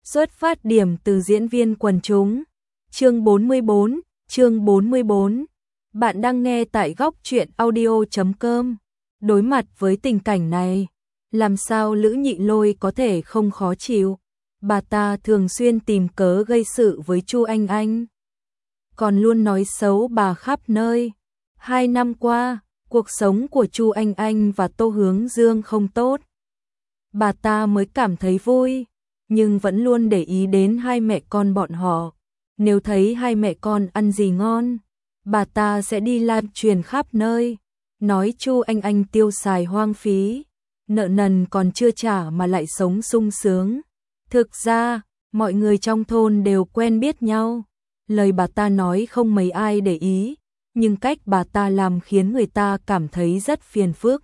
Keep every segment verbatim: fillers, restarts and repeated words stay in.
Xuất phát điểm từ diễn viên quần chúng. Chương bốn mươi bốn, chương bốn mươi bốn. Bạn đang nghe tại góc truyện audio chấm com. Đối mặt với tình cảnh này, làm sao Lữ Nhị Lôi có thể không khó chịu? Bà ta thường xuyên tìm cớ gây sự với Chu Anh Anh, còn luôn nói xấu bà khắp nơi. Hai năm qua, cuộc sống của Chu Anh Anh và Tô Hướng Dương không tốt. Bà ta mới cảm thấy vui, nhưng vẫn luôn để ý đến hai mẹ con bọn họ. Nếu thấy hai mẹ con ăn gì ngon, bà ta sẽ đi lan truyền khắp nơi, nói Chu Anh Anh tiêu xài hoang phí, nợ nần còn chưa trả mà lại sống sung sướng. Thực ra, mọi người trong thôn đều quen biết nhau. Lời bà ta nói không mấy ai để ý, nhưng cách bà ta làm khiến người ta cảm thấy rất phiền phức.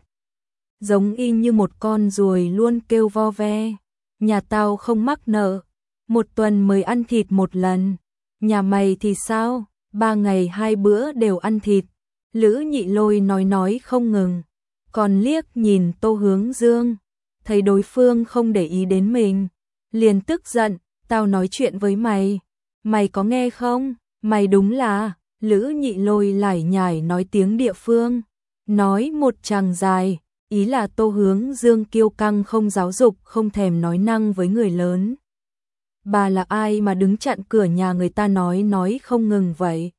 Giống y như một con ruồi luôn kêu vo ve. Nhà tao không mắc nợ, một tuần mới ăn thịt một lần. Nhà mày thì sao, ba ngày hai bữa đều ăn thịt. Lữ Nhị Lôi nói nói không ngừng, còn liếc nhìn Tô Hướng Dương, thấy đối phương không để ý đến mình, liền tức giận. Tao nói chuyện với mày, mày có nghe không? Mày đúng là... Lữ Nhị Lôi lải nhải nói tiếng địa phương, nói một tràng dài, ý là Tô Hướng Dương kiêu căng không giáo dục, không thèm nói năng với người lớn. Bà là ai mà đứng chặn cửa nhà người ta nói nói không ngừng vậy?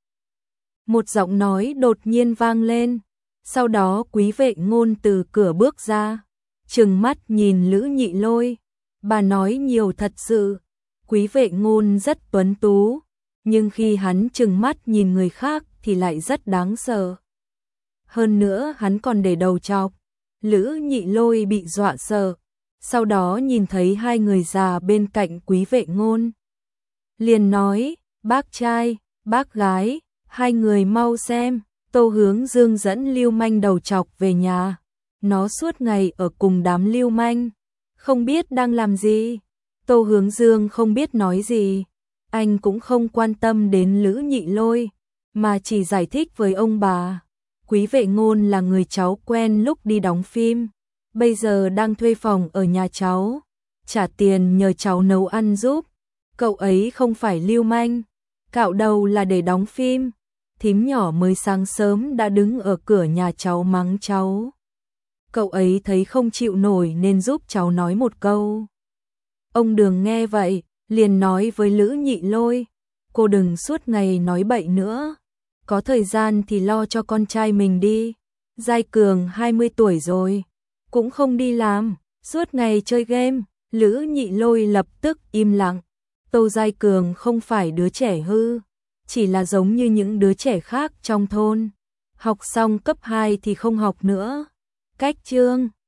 Một giọng nói đột nhiên vang lên, sau đó Quý Vệ Ngôn từ cửa bước ra, trừng mắt nhìn Lữ Nhị Lôi. Bà nói nhiều thật sự. Quý Vệ Ngôn rất tuấn tú, nhưng khi hắn trừng mắt nhìn người khác thì lại rất đáng sợ. Hơn nữa hắn còn để đầu chọc. Lữ Nhị Lôi bị dọa sợ, sau đó nhìn thấy hai người già bên cạnh Quý Vệ Ngôn, liền nói, bác trai, bác gái, hai người mau xem, Tô Hướng Dương dẫn lưu manh đầu chọc về nhà. Nó suốt ngày ở cùng đám lưu manh, không biết đang làm gì. Tô Hướng Dương không biết nói gì, anh cũng không quan tâm đến Lữ Nhị Lôi, mà chỉ giải thích với ông bà. Quý Vệ Ngôn là người cháu quen lúc đi đóng phim, bây giờ đang thuê phòng ở nhà cháu, trả tiền nhờ cháu nấu ăn giúp. Cậu ấy không phải lưu manh, cạo đầu là để đóng phim. Thím nhỏ mới sáng sớm đã đứng ở cửa nhà cháu mắng cháu. Cậu ấy thấy không chịu nổi nên giúp cháu nói một câu. Ông Đường nghe vậy, liền nói với Lữ Nhị Lôi, cô đừng suốt ngày nói bậy nữa, có thời gian thì lo cho con trai mình đi. Giai Cường hai mươi tuổi rồi, cũng không đi làm, suốt ngày chơi game. Lữ Nhị Lôi lập tức im lặng. Tô Giai Cường không phải đứa trẻ hư, chỉ là giống như những đứa trẻ khác trong thôn, học xong cấp hai thì không học nữa. Cách chương